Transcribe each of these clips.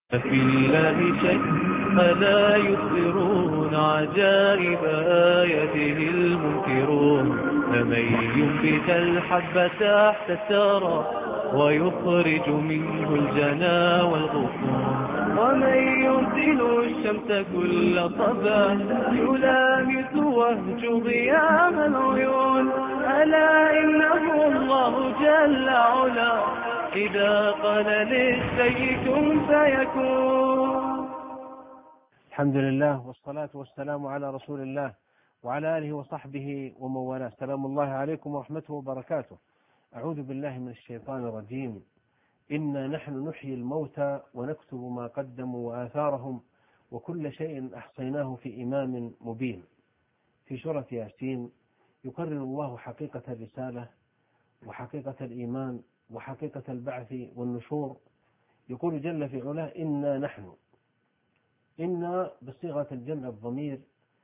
في الله شك ألا يخبرون عجائب آياته المنكرون فمن ينبت الحب تحت الثرى ويخرج منه الجنا والغصون ومن يرسل الشمس كل صباح يلامس وهج ضياء العيون ألا إنه الله جل علا إذا قال للشيء كن فيكون. الحمد لله والصلاة والسلام على رسول الله وعلى آله وصحبه ومن والاه. سلام الله عليكم ورحمته وبركاته. أعوذ بالله من الشيطان الرجيم. إنا نحن نحيي الموتى ونكتب ما قدموا وآثارهم وكل شيء أحصيناه في إمام مبين. في سورة ياسين يقرر الله حقيقة الرسالة وحقيقة الإيمان وحقيقة البعث والنشور. يقول جل في علاه إنا نحن. إن بصيغة الجمع الضمير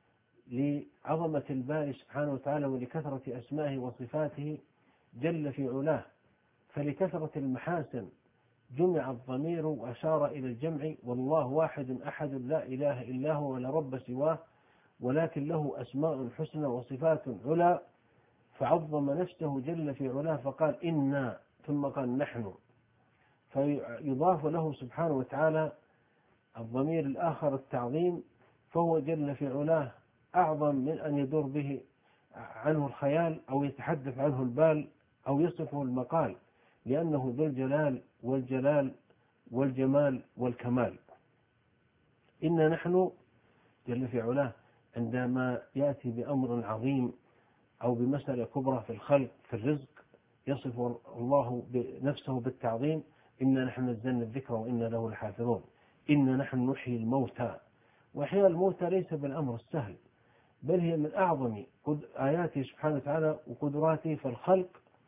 لعظمة الباري سبحانه وتعالى ولكثرة أسمائه وصفاته جل في علاه، فلكثرة المحاسن جمع الضمير وأشار إلى الجمع. والله واحد أحد لا إله إلا هو ولا رب سواه، ولكن له أسماء حسنى وصفات علا، فعظم نفسه جل في علاه فقال إنا ثم قال نحن، فيضاف له سبحانه وتعالى الضمير الآخر التعظيم، فهو جل في علاه أعظم من أن يدور به عنه الخيال أو يتحدث عنه البال أو يصفه المقال، لأنه ذو الجلال والجلال والجمال والكمال. إنا نحن جل في علاه عندما يأتي بأمر عظيم أو بمسألة كبرى في الخلق في الرزق يصف الله نفسه بالتعظيم. إنا نحن نزلنا الذكر وإنا له لحافظون. إنا نحن نحيي الموتى، وإحياء الموتى ليس بالأمر السهل، بل هي من أعظم آياته سبحانه وتعالى وقدراته في الخلق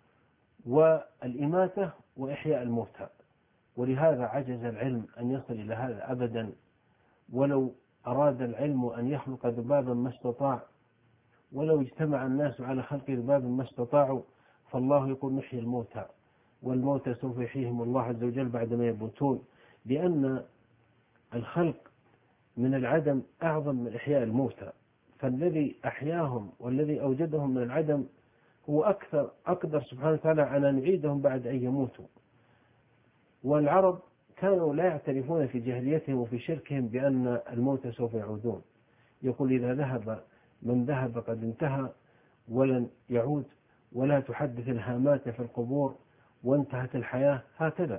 والإماتة وإحياء الموتى. ولهذا عجز العلم أن يصل إلى هذا أبدا، ولو أراد العلم أن يخلق ذبابا ما استطاع، ولو اجتمع الناس على خلق ذبابا ما استطاعوا. فالله يقول نحيي الموتى، والموتى سوف يحييهم الله عز وجل بعدما يموتون، لأن الخلق من العدم أعظم من إحياء الموتى. فالذي أحياهم والذي أوجدهم من العدم هو أقدر سبحانه وتعالى على أن يعيدهم بعد أن يموتوا. والعرب كانوا لا يعترفون في جاهليتهم وفي شركهم بأن الموتى سوف يعودون. يقول إذا ذهب من ذهب قد انتهى ولن يعود، ولا تحدث الهامات في القبور وانتهت الحياة. هكذا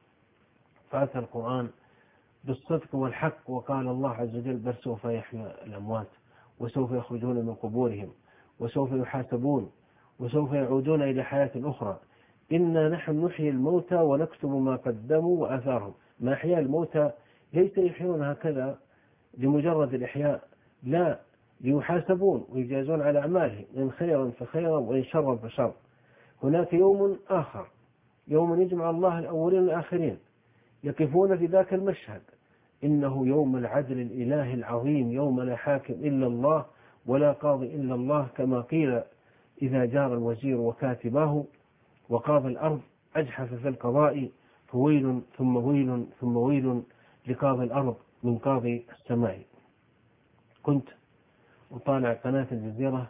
فأتى القرآن بالصدق والحق وقال الله عز وجل بل سوف يحيى الأموات وسوف يخرجون من قبورهم وسوف يحاسبون وسوف يعودون إلى حياة أخرى. إنا نحن نحيي الموتى ونكتب ما قدموا وآثارهم. ما إحياء الموتى ليس يحيون هكذا لمجرد الإحياء، لا، ليحاسبون ويجازون على أعمالهم، إن خيرا فخيرا وإن شرا فشر. هناك يوم آخر، يوم يجمع الله الأولين والآخرين يقفون في ذاك المشهد. إنه يوم العدل الإله العظيم، يوم لا حاكم إلا الله ولا قاضي إلا الله، كما قيل إذا جار الوزير وكاتباه وقاضي الأرض أجحف في القضاء، فويل ثم ويل ثم ويل لقاضي الأرض من قاضي السماء. كنت أطالع قناة الجزيرة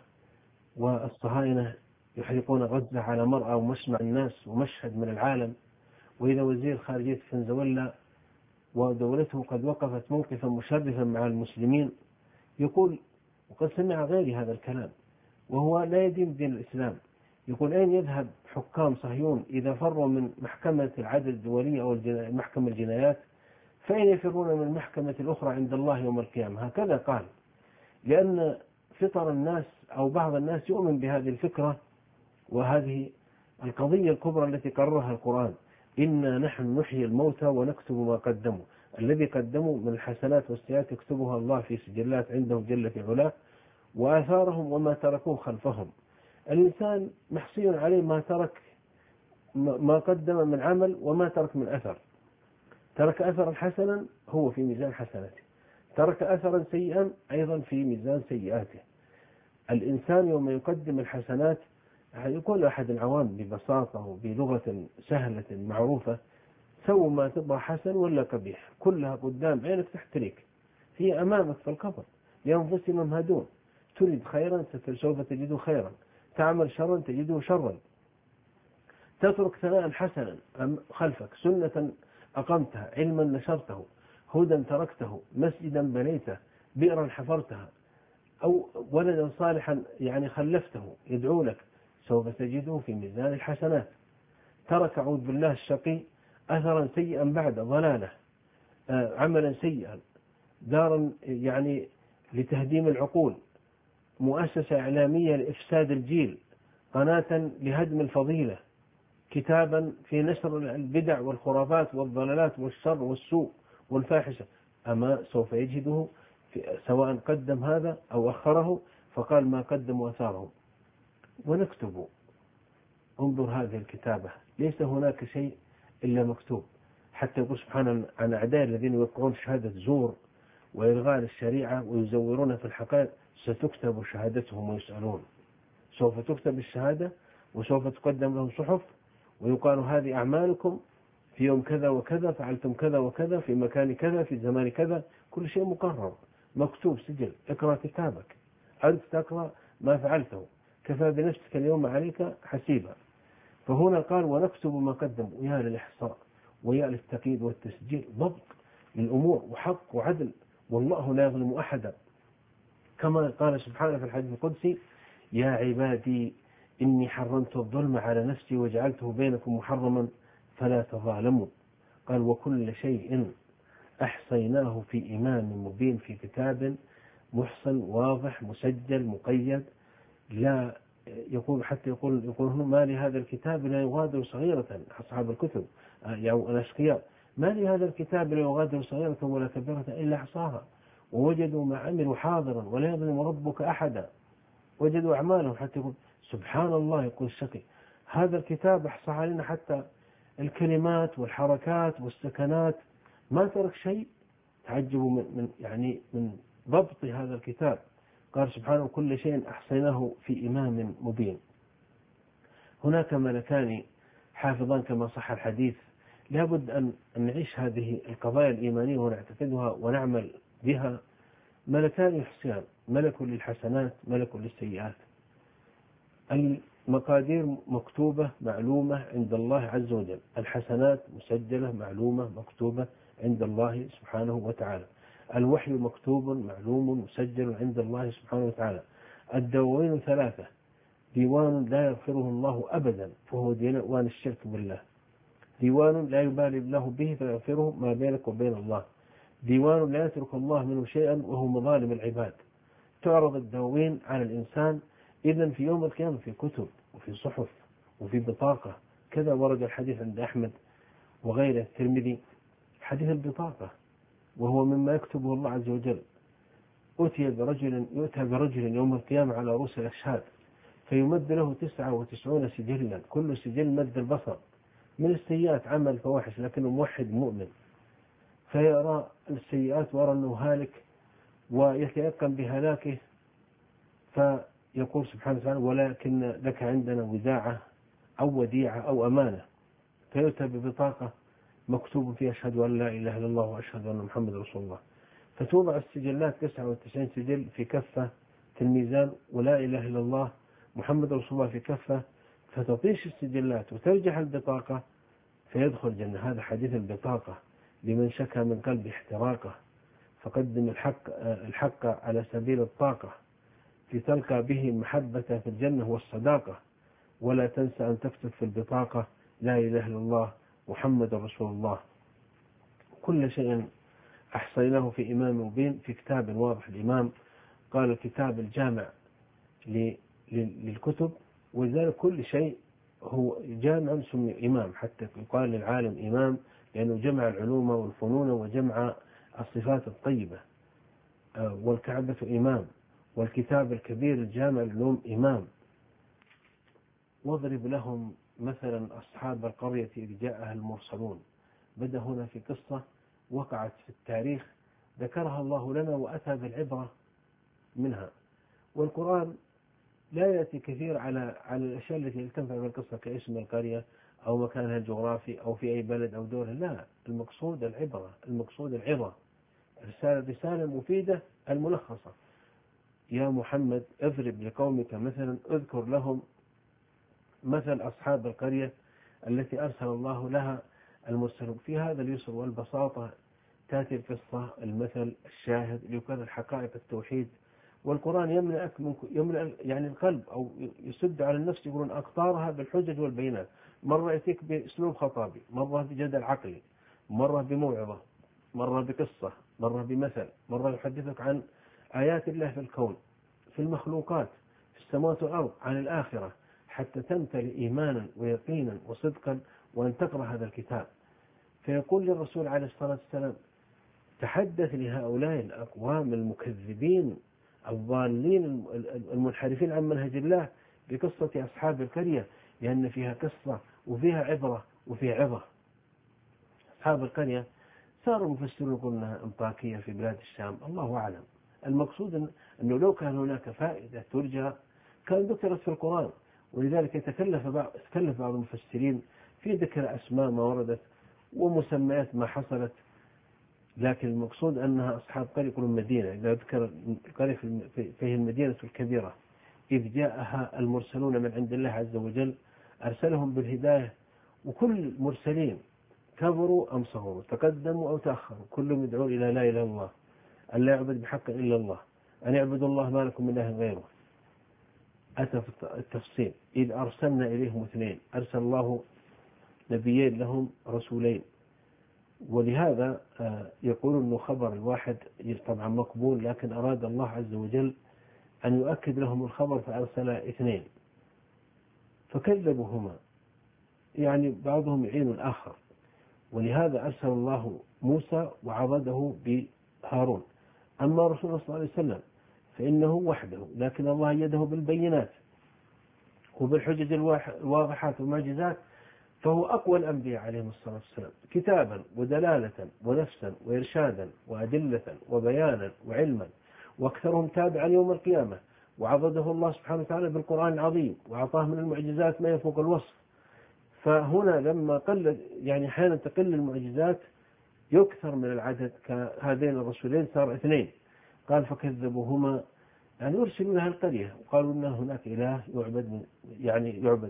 والصهاينة يحرقون غزة على مرأى ومسمع الناس ومشهد من العالم، وإذا وزير خارجية فنزويلا ودولته قد وقفت موقفا مشرفا مع المسلمين، يقول وقد سمع غيري هذا الكلام وهو لا يدين دين الإسلام، يقول أين يذهب حكام صهيون إذا فروا من محكمة العدل الدولية أو محكمة الجنايات، فأين يفرون من المحكمة الأخرى عند الله يوم القيامة؟ هكذا قال، لأن فطر الناس أو بعض الناس يؤمن بهذه الفكرة وهذه القضية الكبرى التي قررها القرآن. إنا نحن نحيي الموتى ونكتب ما قدموا. الذي قدموا من الحسنات والسيئات يكتبها الله في سجلات عنده جل في علاه، وآثارهم وما تركوه خلفهم. الإنسان محصي عليه ما ترك، ما قدم من عمل وما ترك من أثر. ترك أثرا حسنا هو في ميزان حسناته، ترك أثرا سيئا أيضا في ميزان سيئاته. الإنسان يوم يقدم الحسنات يقول أحد العوام ببساطة وبلغة سهلة معروفة سووا ما تبغى، حسن ولا قبيح، كلها قدام عينك تحتريك، هي أمامك في القبر، لأنفسهم يمهدون، تريد خيرا سوف تجده خيرا، تعمل شرا تجده شرا، تترك ثناء حسنا خلفك، سنة أقمتها، علما نشرته، هدى تركته، مسجدا بنيته، بئرا حفرتها، أو ولدا صالحا يعني خلفته يدعو لك، سوف تجده في ميزان الحسنات. ترك أعوذ بالله الشقي أثرا سيئا بعد ضلاله، عملا سيئا، دارا يعني لتهديم العقول، مؤسسة إعلامية لإفساد الجيل، قناة لهدم الفضيلة، كتابا في نشر البدع والخرافات والضلالات والشر والسوء والفاحشة، أما سوف يجده سواء قدم هذا أو أخره، فقال ما قدم وأثاره. ونكتب، انظر هذه الكتابة، ليس هناك شيء إلا مكتوب، حتى يقول سبحانه عن أعداء الذين يوقعون شهادة زور وإلغاء الشريعة ويزورون في الحقائق، ستكتب شهادتهم ويسألون، سوف تكتب الشهادة وسوف تقدم لهم صحف، ويقال هذه أعمالكم في يوم كذا وكذا، فعلتم كذا وكذا في مكان كذا في زمان كذا، كل شيء مقرر مكتوب سجل. اقرأ كتابك، أنت تقرأ ما فعلته، كفى بنفسك اليوم عليك حسيبا. فهنا قال ونكتب ما قدم، ويا للإحصاء ويا للتقييد والتسجيل، ضبط للأمور وحق وعدل، والله لا يظلم أحدا، كما قال سبحانه في الحديث القدسي يا عبادي إني حرمت الظلم على نفسي وجعلته بينكم محرما فلا تظالموا. قال وكل شيء أحصيناه في إمام مبين، في كتاب محصن واضح مسجل مقيد، لا يقول حتى يقول ما لهذا الكتاب لا يغادر صغيرة، أصحاب الكتب أو الأشقياء، ما لهذا الكتاب لا يغادر صغيرة ولا كبيرة إلا أحصاها ووجدوا ما عملوا حاضرا ولا يظلم ربك أحدا، وجدوا أعمالهم، حتى يقول سبحان الله، يقول الشقي هذا الكتاب أحصى علينا حتى الكلمات والحركات والسكنات، ما ترك شيء. تعجبوا من ضبط هذا الكتاب. قال سبحانه كل شيء أحصيناه في إمام مبين. هناك ملكان حافظان كما صح الحديث، لابد أن نعيش هذه القضايا الإيمانية ونعتقدها ونعمل بها. ملكان يحصيان، ملك للحسنات ملك للسيئات. المقادير مكتوبة معلومة عند الله عز وجل، الحسنات مسجلة معلومة مكتوبة عند الله سبحانه وتعالى، الوحي مكتوب معلوم مسجل عند الله سبحانه وتعالى. الدواوين ثلاثة، ديوان لا يغفره الله أبدا فهو ديوان الشرك بالله، ديوان لا يبالي الله به فيغفره ما بينك وبين الله، ديوان لا يترك الله منه شيئا وهو مظالم العباد. تعرض الدواوين على الإنسان إذن في يوم القيامة في كتب وفي صحف وفي بطاقة، كذا ورد الحديث عند أحمد وغيره الترمذي، حديث البطاقة، وهو مما يكتبه الله عز وجل. يؤتى برجل يوم القيامة على رؤوس الأشهاد فيمد له 99 سجلا، كل سجل مد البصر، من السيئات عمل فواحش لكنه موحد مؤمن، فيرى السيئات ويرى أنه هالك ويتيقن بهلاكه، فيقول سبحانه وتعالى ولكن لك عندنا وداعة أو وديعة أو أمانة، فيؤتى ببطاقة مكتوب فيها أشهد أن لا إله إلا الله وأشهد أن محمد رسول الله، فتوضع السجلات 99 سجل في كفة في الميزان، ولا إله إلا الله محمد رسول الله في كفة، فتطيش السجلات وترجح البطاقة فيدخل الجنة. هذا حديث البطاقة لمن شكى من قلب احتراقه، فقدم الحق على سبيل الطاقة لتلقى به المحبة في الجنة والصداقة، ولا تنسى أن تكتب في البطاقة لا إله إلا الله محمد رسول الله. كل شيء أحصيناه في إمام مبين، في كتاب واضح. الإمام قال الكتاب الجامع للكتب، ولذلك كل شيء هو جامع سمي إمام، حتى يقال للعالم إمام لأنه جمع العلوم والفنون وجمع الصفات الطيبة. والكعبة إمام، والكتاب الكبير الجامع للعلوم إمام. واضرب لهم مثلا أصحاب القرية إذ جاءها المرسلون. بدأ هنا في قصة وقعت في التاريخ ذكرها الله لنا وأتى بالعبرة منها، والقرآن لا يأتي كثير على الأشياء التي تنفع بالقصة كاسم القرية أو مكانها الجغرافي أو في أي بلد أو دولة، لا، المقصود العبرة، المقصود العظة، رسالة مفيدة الملخصة. يا محمد اضرب لقومك مثلا، اذكر لهم مثل أصحاب القرية التي أرسل الله لها المرسلون. في هذا اليسر والبساطة تأتي القصة، المثل، الشاهد ليكرر حقائق التوحيد. والقرآن يملأ يعني القلب أو يسد على النفس، يقولون أقطارها بالحجج والبينات. مرة يأتيك بأسلوب خطابي، مرة بجدل عقلي، مرة بموعظة، مرة بقصة، مرة بمثل، مرة يحدثك عن آيات الله في الكون، في المخلوقات، في السماوات والأرض، عن الآخرة، حتى تمتلئ إيمانا ويقينا وصدقا وأن تقرأ هذا الكتاب. فيقول للرسول عليه الصلاة والسلام: تحدث لهؤلاء الأقوام المكذبين الضالين المنحرفين عن منهج الله بقصة أصحاب القرية، لأن فيها قصة وفيها عبرة وفيها عظة. أصحاب القرية صار المفسرون يقولون أنها أنطاكية في بلاد الشام، الله أعلم. المقصود أنه لو كان هناك فائدة ترجى كان ذكرت في القرآن، ولذلك تكلف بعض المفسرين في ذكر أسماء ما وردت ومسميات ما حصلت. لكن المقصود أنها أصحاب قرية يقولون مدينة، إذا ذكر القرية فهي المدينة الكبيرة، إذ جاءها المرسلون من عند الله عز وجل أرسلهم بالهداية. وكل المرسلين كبروا أم صغروا، تقدموا أو تأخروا، كلهم يدعون إلى لا إله إلا الله، أن لا يعبد بحق إلا الله، أن يعبدوا الله ما لكم من إله غيره. أتى في التفصيل: إذ أرسلنا إليهم اثنين، أرسل الله نبيين لهم رسولين. ولهذا يقول أنه خبر الواحد طبعا مقبول، لكن أراد الله عز وجل أن يؤكد لهم الخبر فأرسل اثنين فكذبوهما، يعني بعضهم يعين الآخر. ولهذا أرسل الله موسى وعضده بهارون. أما رسول الله صلى الله عليه وسلم فإنه وحده، لكن الله أيده بالبينات وبالحجج الواضحات والمعجزات، فهو أقوى الأنبياء عليهم الصلاة والسلام كتابا ودلالة ونفسا وإرشادا وأدلة وبيانا وعلما، وأكثرهم تابعا يوم القيامة. وعضده الله سبحانه وتعالى بالقرآن العظيم، وأعطاه من المعجزات ما يفوق الوصف. فهنا لما قل، يعني أحيانا تقل المعجزات يكثر من العدد كهذين الرسولين، صار اثنين. قال فكذبوهما، يعني أرسلوا لها القرية وقالوا إن هناك إله يعبد، يعني يعبد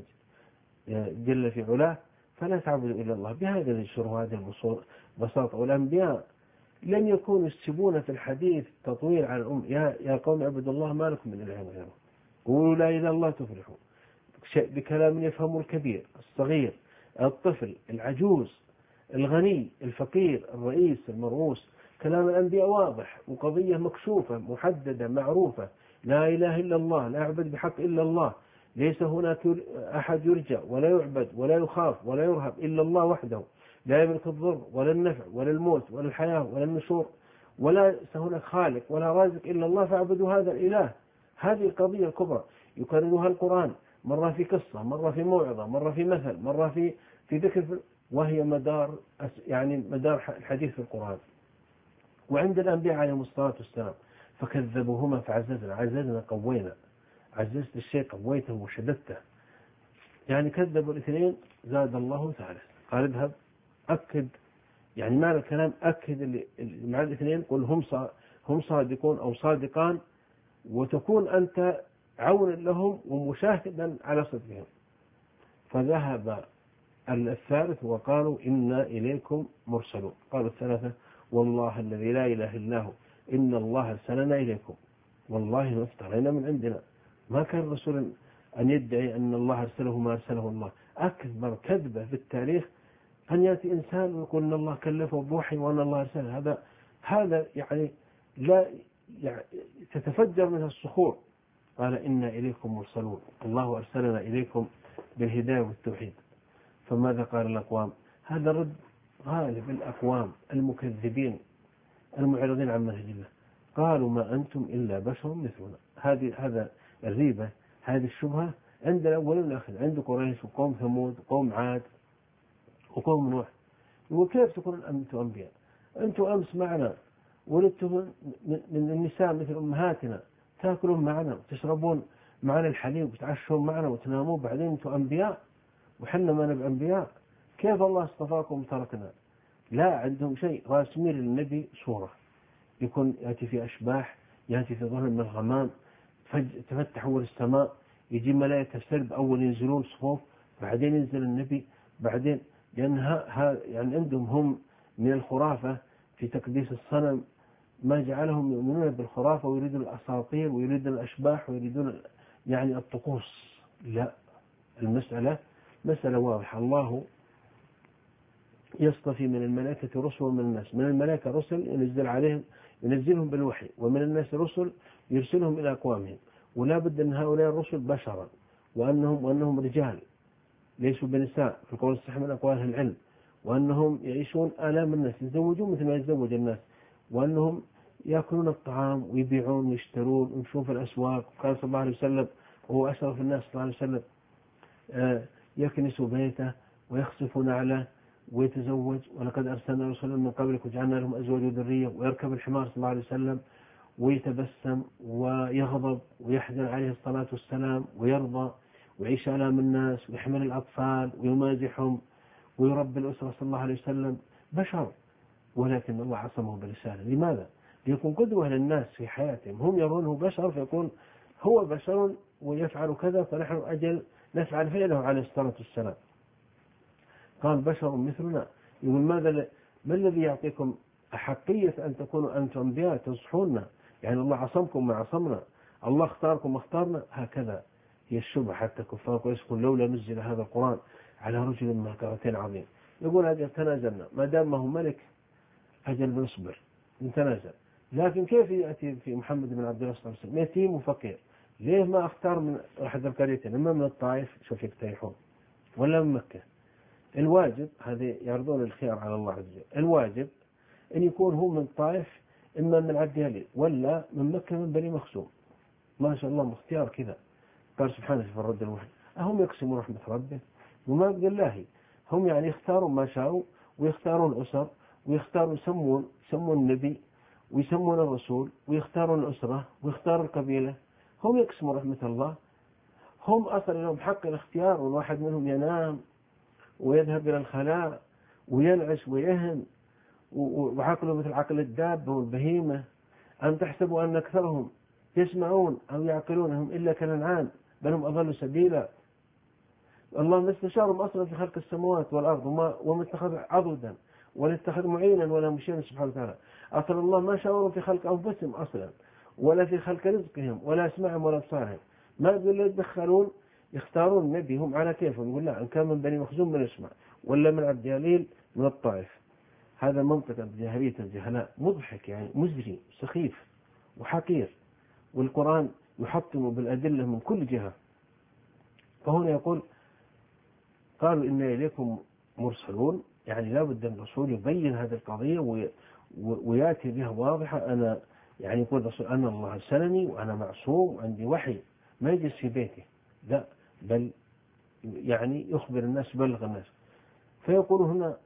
جل في علاه، فلا تعبدوا إلا الله. بهذا الشر وهذه البساطة. والأنبياء لم يكونوا يسبون في الحديث تطويل على الأم، يا قوم اعبدوا الله ما لكم من إله غيره، قولوا لا إله إلا الله تفلحوا، بكلام يفهمه الكبير الصغير الطفل العجوز الغني الفقير الرئيس المرؤوس. كلام الأنبياء واضح وقضية مكشوفة محددة معروفة: لا إله إلا الله، لا يعبد بحق إلا الله، ليس هناك أحد يرجى ولا يعبد ولا يخاف ولا يرهب إلا الله وحده، لا يملك الضر ولا النفع ولا الموت ولا الحياة ولا النشور، ولا هناك خالق ولا رازق إلا الله، فاعبدوا هذا الإله. هذه القضية الكبرى يكررها القرآن، مرة في قصة، مرة في موعظة، مرة في مثل، مرة في ذكر، وهي مدار الحديث في القرآن. وعند الأنبياء عليهم الصلاة والسلام فكذبوهما فعززنا قوينا، عززت الشيء قويته وشددته. يعني كذبوا الاثنين زاد الله ثالث، قال اذهب أكد، يعني معنى الكلام أكد اللي مع الاثنين، قل هم صادقون أو صادقان، وتكون أنت عون لهم ومشاهدا على صدقهم. فذهب الثالث وقالوا إنا إليكم مرسلون. قالوا الثلاثة: والله الذي لا إله إلا هو إن الله أرسلنا إليكم، والله ما افترينا من عندنا. ما كان الرسول أن يدعي أن الله أرسله ما أرسله الله. أكبر كذبة في التاريخ أن يأتي إنسان ويقول أن الله كلفه بوحي وأن الله أرسله. هذا يعني لا تتفجر منها الصخور. قال إنا إليكم مرسلون، الله أرسلنا إليكم بالهداية والتوحيد. فماذا قال الأقوام؟ هذا رد غالب الأقوام المكذبين المعرضين عن منهج الله. قالوا ما أنتم إلا بشر مثلنا. هذا الريبة، هذه الشبهة عند الأول والآخر، عند قريش وقوم ثمود وقوم عاد وقوم نوح. وكيف تكون أنتم أنبياء؟ أنتم أمس معنا، ولدتم من النساء مثل أمهاتنا، تأكلون معنا وتشربون معنا الحليب وتعشون معنا وتنامون، بعدين أنتم أنبياء؟ وحنا ما نبقى أنبياء؟ كيف الله اصطفاكم وتركنا؟ لا عندهم شيء، راسمين للنبي صورة، يكون يأتي في أشباح، يأتي في ظهر من الغمام، تفتح أول السماء، يجي ملائكة سلب أول ينزلون صفوف، بعدين ينزل النبي، بعدين لأن يعني عندهم هم من الخرافة في تقديس الصنم ما جعلهم يؤمنون بالخرافة ويريدون الأساطير ويريدون الأشباح ويريدون يعني الطقوس. لا، المسألة مسألة واضحة. الله يصطفي من الملائكة رسل ومن الناس. من الملائكة رسل ينزلهم بالوحي، ومن الناس رسل يرسلهم إلى أقوامهم. ولا بد أن هؤلاء الرسل بشرا، وأنهم رجال ليسوا بنساء في القول الصحيح من أقوال أهل العلم، وأنهم يعيشون آلام الناس، يتزوجون مثل ما يتزوج الناس، وأنهم يأكلون الطعام ويبيعون ويشترون ويمشون في الأسواق. قال صلى الله عليه وسلم وهو أشرف الناس صلى الله عليه وسلم يكنس بيته ويخسف نعله ويتزوج، ولقد أرسلنا رسلا من قبلك وجعلنا لهم أزواج وذرية، ويركب الحمار صلى الله عليه وسلم ويتبسم ويغضب ويحزن عليه الصلاة والسلام ويرضى ويعيش آلام الناس ويحمل الأطفال ويمازحهم ويربي الأسرة صلى الله عليه وسلم. بشر، ولكن الله عصمه برسالة. لماذا؟ ليكون قدوة للناس في حياتهم. هم يرونه بشر فيكون هو بشر ويفعل كذا، فنحن أجل نفعل فعله عليه الصلاة والسلام. قال بشر مثلنا. يقول ما الذي يعطيكم أحقية أن تكونوا أنتم أنبياء تصحونا؟ يعني الله عصمكم ما عصمنا، الله اختاركم ما اختارنا. هكذا هي الشبهة حتى كفار قريش يقول لولا نزل هذا القرآن على رجل من القريتين عظيم. يقول هذا تنازلنا، ما دام ما هو ملك أجل بنصبر نتنازل. لكن كيف يأتي في محمد بن عبد الله صلى الله عليه وسلم يتيم وفقير؟ ليه ما اختار من أحد القريتين، إما من الطائف شوف يقترحون ولا من مكة؟ الواجب هذه يعرضون الخيار على الله عز وجل. الواجب أن يكون هو من الطائف، إما من عبد يليل ولا من مكة من بني مخزوم. ما شاء الله اختيار كذا. قال سبحانه في الرد الوحيد أهم يقسمون رحمة ربه وما بقى الله. هم يعني يختارون ما شاءوا ويختارون أسر ويختارون يسمون النبي ويسمون الرسول ويختارون الأسرة ويختارون القبيلة. هم يقسمون رحمة الله. هم أصلا لهم حق الاختيار، والواحد منهم ينام ويذهب إلى الخلاء وينعش ويهن وعقله مثل عقل الدابة والبهيمة. أم تحسبوا أن أكثرهم يسمعون أو يعقلونهم إلا كالأنعام بل هم أضل سبيلا. الله ما استشارهم أصلا في خلق السماوات والأرض وما اتخذ عضدا ولا اتخذ معينا ولا مشينا سبحانه وتعالى. أصلا الله ما شاورهم في خلق أنفسهم أصلا ولا في خلق رزقهم ولا أسماعهم ولا أبصارهم. ما يقول يتدخلون يختارون نبي هم على كيفهم. يقول لا، إن كان من بني مخزوم من اسمع ولا من عبد يليل من الطائف. هذا منطقة جاهلية الجهلاء، مضحك يعني مزري سخيف وحقير، والقرآن يحطم بالأدلة من كل جهة. فهنا يقول قالوا إن إليكم مرسلون، يعني لا بد أن الرسول يبين هذه القضية ويأتي بها واضحة. أنا يعني يقول الرسول أنا الله أرسلني وأنا معصوم وعندي وحي، ما يجلس في بيته، لا بل يعني يخبر الناس بلغ الناس. فيقول هنا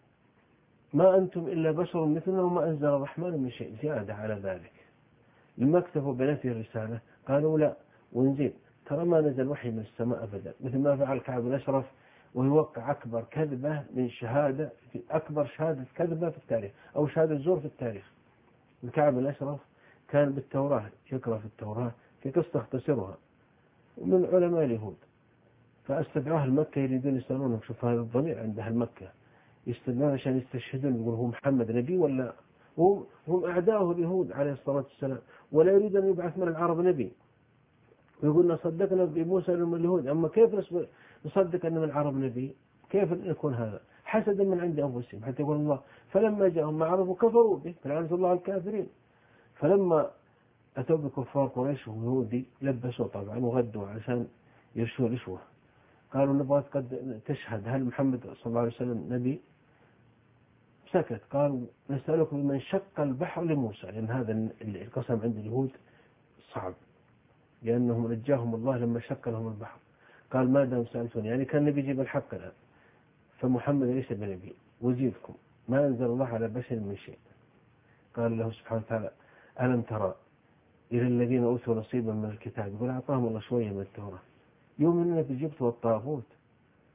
ما أنتم إلا بشر مثلنا وما أنزل الرحمن من شيء زيادة على ذلك. لما اكتفوا بنفي الرسالة قالوا لا ونزيد. ترى ما نزل وحي من السماء أبدا، مثل ما فعل كعب الأشرف ويوقع أكبر كذبة من شهادة، في أكبر شهادة كذبة في التاريخ أو شهادة زور في التاريخ. الكعب الأشرف كان بالتوراة يقرأ في التوراة في قصة اختصرها ومن علماء اليهود، فاستدعوه المكة يريدون يسألونه شوف هذا الضمير عند أهل مكة يستدعون عشان يستشهدون يقول هو محمد نبي ولا هم أعداؤه اليهود عليه الصلاة والسلام، ولا يريد أن يبعث من العرب نبي. ويقولنا صدقنا بموسى من اليهود، أما كيف نصدق أن من العرب نبي؟ كيف يكون هذا؟ حسدا من عند أنفسهم، حتى يقول الله فلما جاءهم ما عرفوا كفروا به فلعنة الله على الكافرين. فلما أتوا بكفار قريش ويهودي لبسوا طبعا وغدوا عشان يرشوا الإشوة، قالوا نبغى قد تشهد هل محمد صلى الله عليه وسلم نبي؟ سكت. قالوا نسألك بمن شق البحر لموسى، لأن هذا القسم عند اليهود صعب لأنهم نجاهم الله لما شق لهم البحر. قال ما دام سألتوني يعني كان نبي يجيب الحق الآن، فمحمد ليس بنبي وزيدكم ما أنزل الله على بشر من شيء. قال له سبحانه وتعالى ألم ترى إلى الذين أوتوا نصيبا من الكتاب، يقول أعطاهم الله شوية من التوراة يؤمنون بالجبت والطاغوت.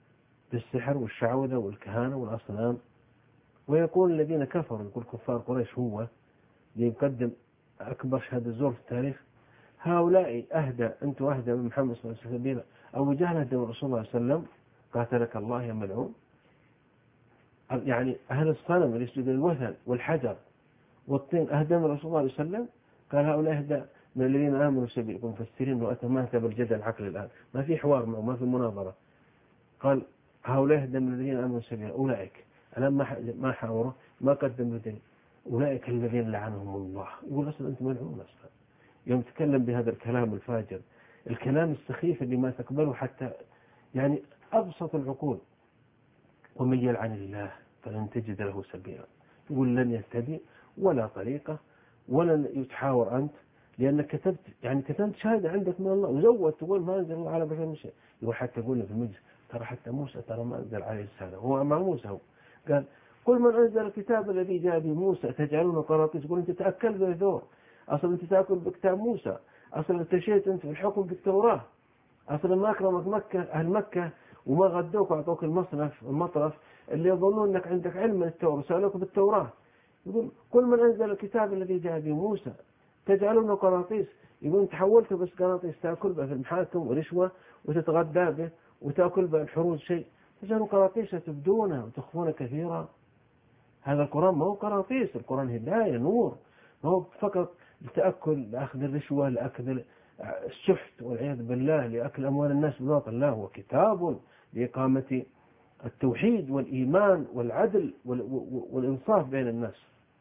بالسحر والشعوذة والكهانة والأصنام. ويقول الذين كفروا، يقول كفار قريش هو اللي يقدم أكبر شهادة زور في التاريخ، هؤلاء أهدى، أنتم أهدى من محمد صلى الله عليه وسلم، أو جهل أهدى من رسول الله صلى الله عليه وسلم، قاتلك الله يا ملعون. يعني أهل الصنم اللي يسجد الوثن والحجر والطين أهدى من رسول الله صلى الله عليه وسلم. قال هؤلاء أهدى من الذين آمنوا سبيل. مفسرين وأتى ما أتى بالجدل العقل الآن، ما في حوار معه، ما في مناظرة. قال هؤلاء أهدى من الذين آمنوا سبيل، أولئك الآن ما حاوره، ما قدم لديه، أولئك الذين لعنهم الله. يقول أصلا أنت ملعون أصلا يوم تكلم بهذا الكلام الفاجر، الكلام السخيف اللي ما تقبله حتى يعني أبسط العقول. ومن يلعن الله فلن تجد له سبيلا. يقول لن يهتدي ولا طريقة ولن يتحاور أنت، لأنك كتبت شهادة عندك من الله وزود تقول ما أنزل الله على بشر من شيء. يقول حتى قلنا في المجلس ترى حتى موسى ترى ما أنزل عليه السلام، هو مع موسى هو قال قل من أنزل الكتاب الذي جاء به موسى تجعلون قراطيس. يقول أنت تأكل بالثور، أصلا أنت تأكل بكتاب موسى، أصلا ارتشيت أنت في الحكم بالتوراة، أصلا ما أكرمك مكة أهل مكة وما غدوك وأعطوك المطرف اللي يظنون أنك عندك علم من التوراة سألوك بالتوراة. يقول كل من أنزل الكتاب الذي جاء به موسى تجعلون قراطيس. يقول تحولت بس قراطيس تأكل به في المحاكم ورشوة وتتغدى به وتأكل به الحروز شيء، تجعلون قراطيس تبدونها وتخفون كثيرا. هذا القرآن ما هو قراطيس، القرآن هداية نور، ما هو فقط لتأكل لأخذ الرشوة لأخذ السحت والعياذ بالله لأكل أموال الناس بالباطل. لا، هو كتاب لإقامة التوحيد والإيمان والعدل والإنصاف بين الناس.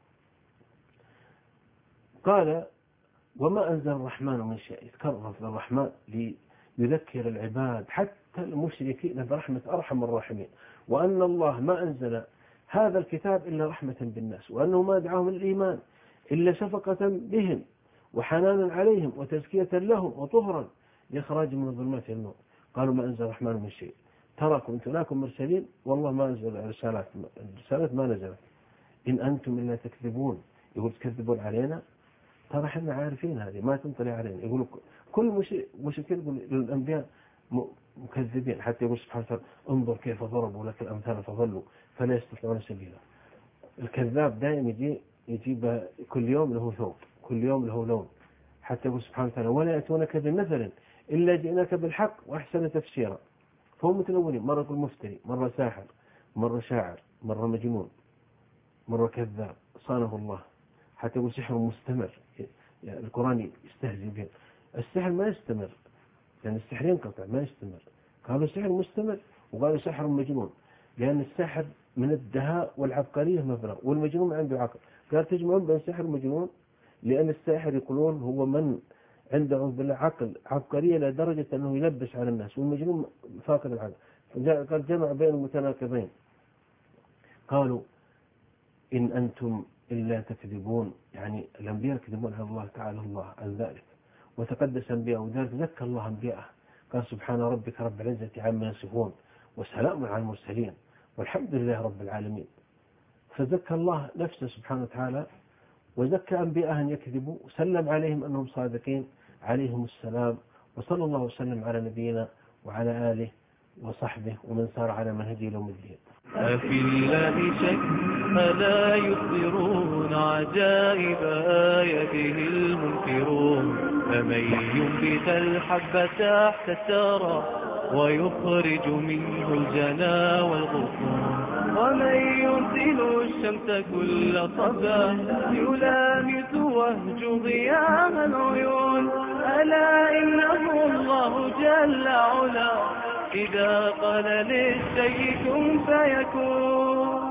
قال وما أنزل الرحمن من شيء. يتكرر في الرحمن ليذكر العباد حتى المشركين برحمة أرحم الراحمين، وأن الله ما أنزل هذا الكتاب إلا رحمة بالناس، وأنه ما دعاهم الإيمان إلا شفقة بهم وحنانا عليهم وتزكية لهم وطهرا لإخراج من الظلمات إلى النور. قالوا ما أنزل الرحمن من شيء، تراكم أنتم لكم مرسلين والله ما أنزل الرسالات ما نزلت، إن أنتم إلا تكذبون. يقول تكذبون علينا، ترى احنا عارفين هذه ما تنطلع علينا. يقولوا كل مشركين يقول للأنبياء مكذبين، حتى يقول سبحانه وتعالى انظر كيف ضربوا لك الأمثال فضلوا فلا يستطيعون سبيلا. الكذاب دائما يجيب كل يوم له ثوب، كل يوم له لون، حتى يقول سبحانه وتعالى ولا يأتونك بمثل إلا جئناك بالحق وأحسن تفسيرا. فهم متلونين، مرة يقول مفتري، مرة ساحر، مرة شاعر، مرة مجنون، مرة كذاب صانه الله، حتى يقول سحر مستمر. يعني القرآن يستهزئ به. السحر ما يستمر، يعني السحر ينقطع ما يستمر. قالوا سحر مستمر وقالوا سحر مجنون، لأن السحر من الدهاء والعبقرية مبلغ، والمجنون ما عنده عقل. قال تجمعون بين سحر ومجنون، لأن الساحر يقولون هو من عنده بالله عقل عبقرية لدرجة أنه يلبس على الناس، والمجنون فاقد العقل. قال جمع بين المتناقضين. قالوا إن أنتم إلا تكذبون، يعني الأنبياء يكذبون على الله تعالى الله عن ذلك، وتقدس أنبياء، وذلك ذكر الله أنبياءه. قال سبحان ربك رب العزة عما يصفون وسلام على المرسلين والحمد لله رب العالمين. فذكر الله نفسه سبحانه وتعالى، وذكى أنبياءه أن يكذبوا وسلم عليهم أنهم صادقين عليهم السلام. وصلى الله وسلم على نبينا وعلى آله وصحبه ومن سار على منهجه يوم الدين. أفي الله شك ألا يخبرون عجائب آياته المنكرون، فمن ينبت الحب تحت الثرى ويخرج منه الجنا والغصون، ومن يرسل الشمس كل صباح يلامس وهج ضياء العيون، ألا إنه الله جل علا إذا قال للشيء كن فيكون.